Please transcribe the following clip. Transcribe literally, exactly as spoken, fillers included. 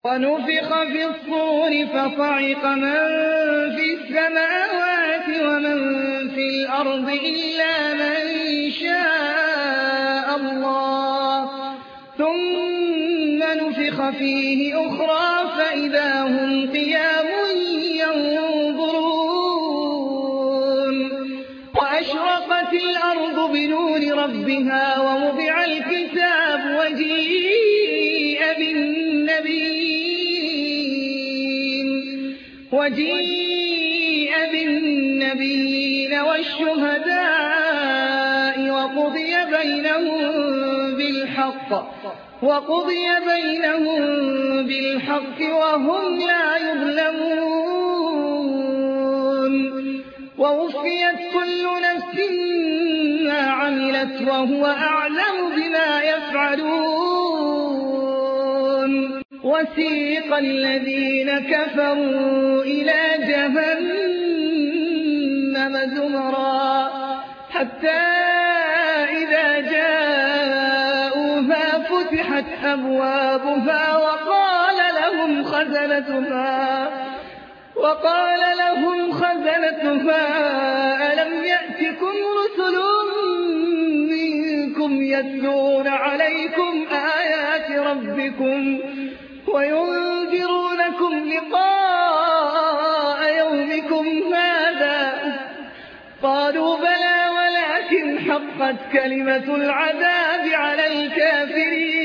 ونفخ في الصور فصعق من في السماوات ومن في الأرض إلا من شاء الله ثم نفخ فيه أخرى فإذا هم قيام ينظرون وأشرقت الأرض بنور ربها ووضع الكتاب وجيء بالنبيين وجيء بالنبيين والشهداء وقضي بينهم بالحق وقضي بينهم بالحق وهم لا يظلمون ووفيت كل نفس ما عملت وهو أعلم بما يفعلون وسيق الذين كفروا إلى جهنم زمرا حتى إذا جاءوها فتحت أبوابها وقال لهم خزنتها وقال لهم خزنتها ألم يأتكم رسل منكم يتلون عليكم آيات ربكم وينذرونكم لقاء يومكم هذا قالوا بلى ولكن حقت كلمة العذاب على الكافرين